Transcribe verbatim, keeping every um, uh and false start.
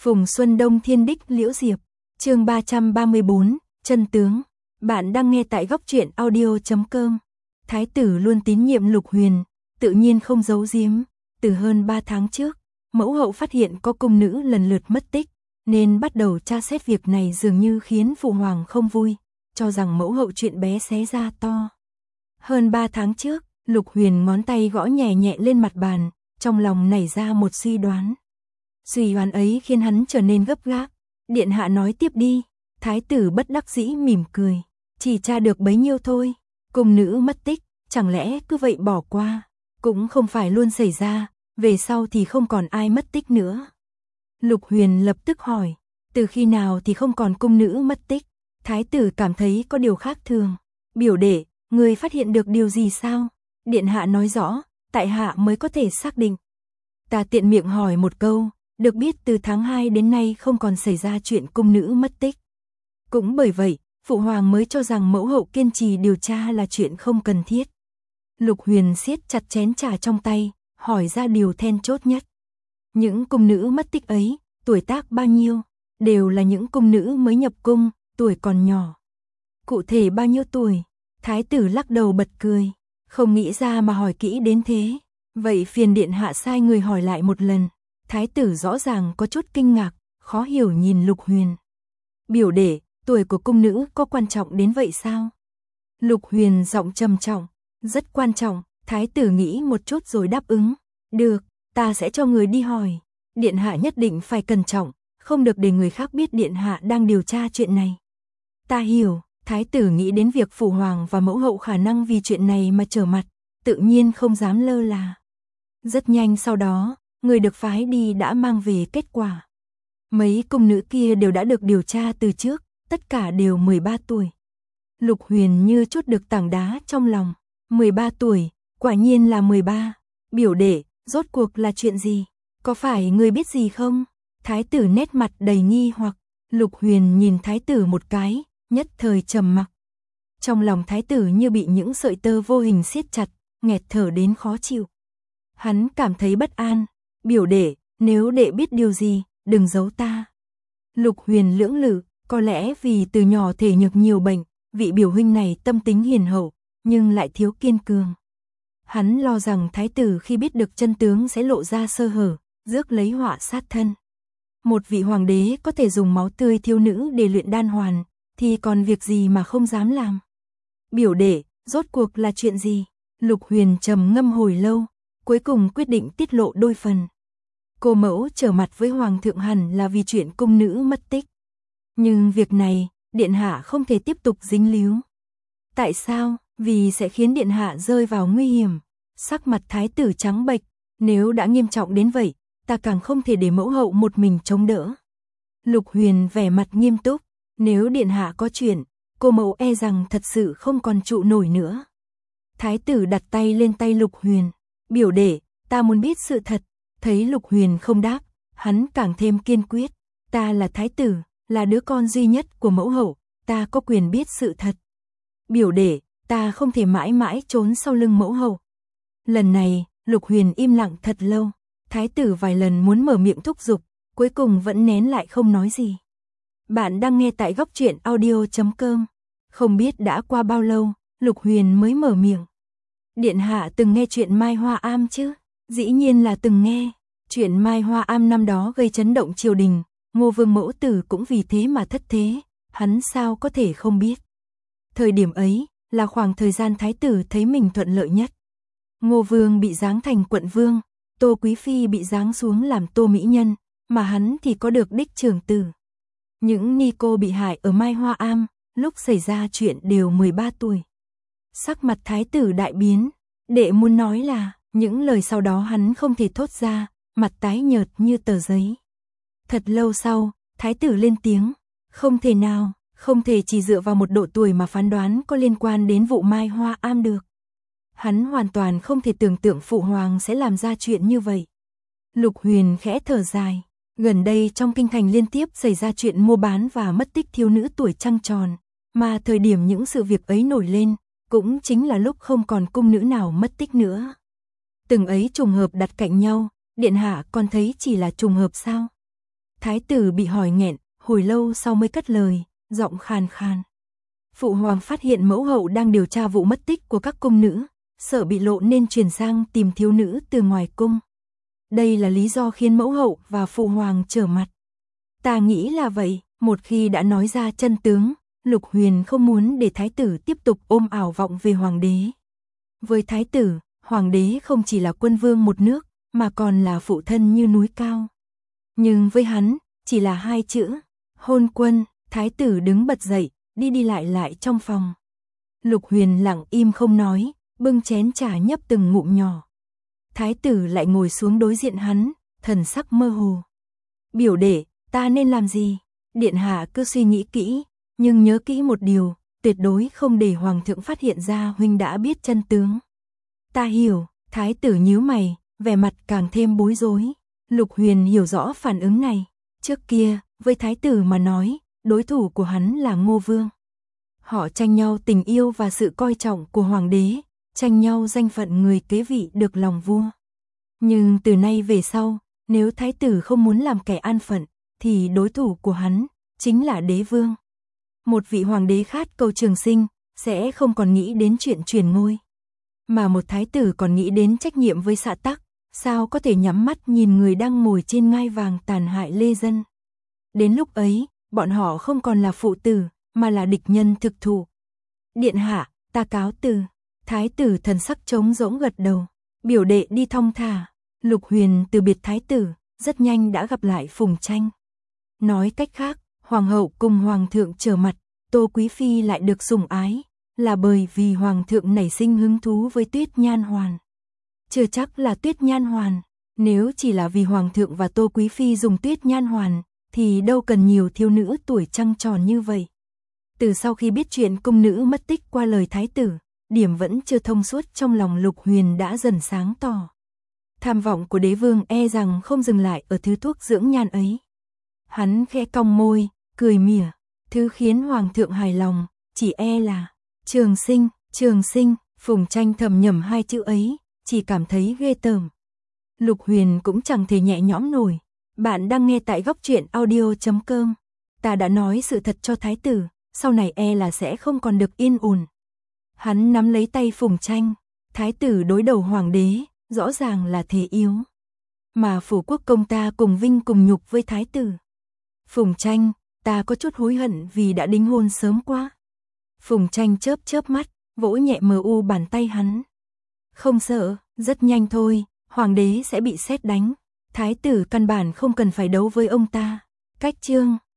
Phùng Xuân Đông Thiên Đích Liễu Diệp, chương ba trăm ba mươi bốn, chân tướng. Bạn đang nghe tại góc truyện audio chấm com. Thái tử luôn tín nhiệm Lục Huyền, tự nhiên không giấu giếm. Từ hơn ba tháng trước, mẫu hậu phát hiện có cung nữ lần lượt mất tích, nên bắt đầu tra xét việc này, dường như khiến phụ hoàng không vui, cho rằng mẫu hậu chuyện bé xé ra to. Hơn ba tháng trước, Lục Huyền ngón tay gõ nhẹ nhẹ lên mặt bàn, trong lòng nảy ra một suy đoán. Suy đoán ấy khiến hắn trở nên gấp gáp. Điện hạ nói tiếp đi. Thái tử bất đắc dĩ mỉm cười. Chỉ tra được bấy nhiêu thôi. Cung nữ mất tích, chẳng lẽ cứ vậy bỏ qua? Cũng không phải luôn xảy ra, về sau thì không còn ai mất tích nữa. Lục Huyền lập tức hỏi, từ khi nào thì không còn cung nữ mất tích? Thái tử cảm thấy có điều khác thường. Biểu đệ, người phát hiện được điều gì sao? Điện hạ nói rõ, tại hạ mới có thể xác định. Ta tiện miệng hỏi một câu, được biết từ tháng hai đến nay không còn xảy ra chuyện cung nữ mất tích. Cũng bởi vậy, phụ hoàng mới cho rằng mẫu hậu kiên trì điều tra là chuyện không cần thiết. Lục Huyền siết chặt chén trà trong tay, hỏi ra điều then chốt nhất. Những cung nữ mất tích ấy, tuổi tác bao nhiêu? Đều là những cung nữ mới nhập cung, tuổi còn nhỏ. Cụ thể bao nhiêu tuổi? Thái tử lắc đầu bật cười, không nghĩ ra mà hỏi kỹ đến thế. Vậy phiền điện hạ sai người hỏi lại một lần. Thái tử rõ ràng có chút kinh ngạc, khó hiểu nhìn Lục Huyền. Biểu đệ, tuổi của cung nữ có quan trọng đến vậy sao? Lục Huyền giọng trầm trọng, rất quan trọng. Thái tử nghĩ một chút rồi đáp ứng. Được, ta sẽ cho người đi hỏi. Điện hạ nhất định phải cẩn trọng, không được để người khác biết điện hạ đang điều tra chuyện này. Ta hiểu. Thái tử nghĩ đến việc phụ hoàng và mẫu hậu khả năng vì chuyện này mà trở mặt, tự nhiên không dám lơ là. Rất nhanh sau đó, người được phái đi đã mang về kết quả. Mấy cung nữ kia đều đã được điều tra từ trước, tất cả đều mười ba tuổi. Lục Huyền như chút được tảng đá trong lòng. mười ba tuổi, quả nhiên là mười ba. Biểu đệ, rốt cuộc là chuyện gì? Có phải người biết gì không? Thái tử nét mặt đầy nghi hoặc. Lục Huyền nhìn thái tử một cái, nhất thời trầm mặc. Trong lòng thái tử như bị những sợi tơ vô hình siết chặt, nghẹt thở đến khó chịu. Hắn cảm thấy bất an. Biểu đệ, nếu đệ biết điều gì, đừng giấu ta. Lục Huyền lưỡng lự, có lẽ vì từ nhỏ thể nhược nhiều bệnh, vị biểu huynh này tâm tính hiền hậu, nhưng lại thiếu kiên cường. Hắn lo rằng thái tử khi biết được chân tướng sẽ lộ ra sơ hở, rước lấy họa sát thân. Một vị hoàng đế có thể dùng máu tươi thiếu nữ để luyện đan hoàn, thì còn việc gì mà không dám làm. Biểu đệ, rốt cuộc là chuyện gì? Lục Huyền trầm ngâm hồi lâu, cuối cùng quyết định tiết lộ đôi phần. Cô mẫu trở mặt với hoàng thượng hẳn là vì chuyện cung nữ mất tích. Nhưng việc này, điện hạ không thể tiếp tục dính líu. Tại sao? Vì sẽ khiến điện hạ rơi vào nguy hiểm. Sắc mặt thái tử trắng bệch, nếu đã nghiêm trọng đến vậy, ta càng không thể để mẫu hậu một mình chống đỡ. Lục Huyền vẻ mặt nghiêm túc, nếu điện hạ có chuyện, cô mẫu e rằng thật sự không còn trụ nổi nữa. Thái tử đặt tay lên tay Lục Huyền, biểu đệ, ta muốn biết sự thật. Thấy Lục Huyền không đáp, hắn càng thêm kiên quyết. Ta là thái tử, là đứa con duy nhất của mẫu hậu, ta có quyền biết sự thật. Biểu đệ, ta không thể mãi mãi trốn sau lưng mẫu hậu. Lần này, Lục Huyền im lặng thật lâu. Thái tử vài lần muốn mở miệng thúc giục, cuối cùng vẫn nén lại không nói gì. Bạn đang nghe tại góc truyện audio chấm com. Không biết đã qua bao lâu, Lục Huyền mới mở miệng. Điện hạ từng nghe chuyện Mai Hoa Am chứ? Dĩ nhiên là từng nghe. Chuyện Mai Hoa Am năm đó gây chấn động triều đình, Ngô Vương mẫu tử cũng vì thế mà thất thế, hắn sao có thể không biết. Thời điểm ấy, là khoảng thời gian thái tử thấy mình thuận lợi nhất. Ngô Vương bị giáng thành quận vương, Tô Quý Phi bị giáng xuống làm Tô Mỹ Nhân, mà hắn thì có được đích trưởng tử. Những ni cô bị hại ở Mai Hoa Am, lúc xảy ra chuyện đều mười ba tuổi. Sắc mặt thái tử đại biến, đệ muốn nói là, những lời sau đó hắn không thể thốt ra, mặt tái nhợt như tờ giấy. Thật lâu sau, thái tử lên tiếng, không thể nào, không thể chỉ dựa vào một độ tuổi mà phán đoán có liên quan đến vụ Mai Hoa Am được. Hắn hoàn toàn không thể tưởng tượng phụ hoàng sẽ làm ra chuyện như vậy. Lục Huyền khẽ thở dài, gần đây trong kinh thành liên tiếp xảy ra chuyện mua bán và mất tích thiếu nữ tuổi trăng tròn, mà thời điểm những sự việc ấy nổi lên, cũng chính là lúc không còn cung nữ nào mất tích nữa. Từng ấy trùng hợp đặt cạnh nhau, điện hạ còn thấy chỉ là trùng hợp sao? Thái tử bị hỏi nghẹn, hồi lâu sau mới cất lời, giọng khàn khàn. Phụ hoàng phát hiện mẫu hậu đang điều tra vụ mất tích của các cung nữ, sợ bị lộ nên chuyển sang tìm thiếu nữ từ ngoài cung. Đây là lý do khiến mẫu hậu và phụ hoàng trở mặt. Ta nghĩ là vậy, một khi đã nói ra chân tướng, Lục Huyền không muốn để thái tử tiếp tục ôm ảo vọng về hoàng đế. Với thái tử, hoàng đế không chỉ là quân vương một nước, mà còn là phụ thân như núi cao. Nhưng với hắn, chỉ là hai chữ, hôn quân. Thái tử đứng bật dậy, đi đi lại lại trong phòng. Lục Huyền lặng im không nói, bưng chén trà nhấp từng ngụm nhỏ. Thái tử lại ngồi xuống đối diện hắn, thần sắc mơ hồ. Biểu đệ, ta nên làm gì? Điện hạ cứ suy nghĩ kỹ, nhưng nhớ kỹ một điều, tuyệt đối không để hoàng thượng phát hiện ra huynh đã biết chân tướng. Ta hiểu. Thái tử nhíu mày, vẻ mặt càng thêm bối rối. Lục Huyền hiểu rõ phản ứng này. Trước kia, với thái tử mà nói, đối thủ của hắn là Ngô Vương. Họ tranh nhau tình yêu và sự coi trọng của hoàng đế, tranh nhau danh phận người kế vị được lòng vua. Nhưng từ nay về sau, nếu thái tử không muốn làm kẻ an phận, thì đối thủ của hắn chính là đế vương. Một vị hoàng đế khát cầu trường sinh, sẽ không còn nghĩ đến chuyện truyền ngôi. Mà một thái tử còn nghĩ đến trách nhiệm với xã tắc, sao có thể nhắm mắt nhìn người đang ngồi trên ngai vàng tàn hại lê dân. Đến lúc ấy, bọn họ không còn là phụ tử, mà là địch nhân thực thụ. Điện hạ, ta cáo từ. Thái tử thần sắc trống rỗng gật đầu. Biểu đệ đi thong thả. Lục Huyền từ biệt thái tử, rất nhanh đã gặp lại Phùng Tranh. Nói cách khác, hoàng hậu cùng hoàng thượng trở mặt, Tô Quý Phi lại được sủng ái, là bởi vì hoàng thượng nảy sinh hứng thú với Tuyết Nhan Hoàn. Chưa chắc là Tuyết Nhan Hoàn, nếu chỉ là vì hoàng thượng và Tô Quý Phi dùng Tuyết Nhan Hoàn, thì đâu cần nhiều thiếu nữ tuổi trăng tròn như vậy. Từ sau khi biết chuyện cung nữ mất tích qua lời thái tử, điểm vẫn chưa thông suốt trong lòng Lục Huyền đã dần sáng tỏ. Tham vọng của đế vương e rằng không dừng lại ở thứ thuốc dưỡng nhan ấy. Hắn khẽ cong môi, cười mỉa, thứ khiến hoàng thượng hài lòng, chỉ e là trường sinh. Trường sinh. Phùng Tranh thầm nhầm hai chữ ấy, chỉ cảm thấy ghê tởm. Lục Huyền cũng chẳng thể nhẹ nhõm nổi. Bạn đang nghe tại góc truyện audio chấm com. Ta đã nói sự thật cho thái tử, sau này e là sẽ không còn được yên ổn. Hắn nắm lấy tay Phùng Tranh. Thái tử đối đầu hoàng đế, rõ ràng là thế yếu. Mà phủ quốc công ta cùng vinh cùng nhục với thái tử. Phùng Tranh, ta có chút hối hận vì đã đính hôn sớm quá. Phùng Tranh chớp chớp mắt, vỗ nhẹ mờ u bàn tay hắn. Không sợ, rất nhanh thôi, hoàng đế sẽ bị sét đánh. Thái tử căn bản không cần phải đấu với ông ta. Cách chương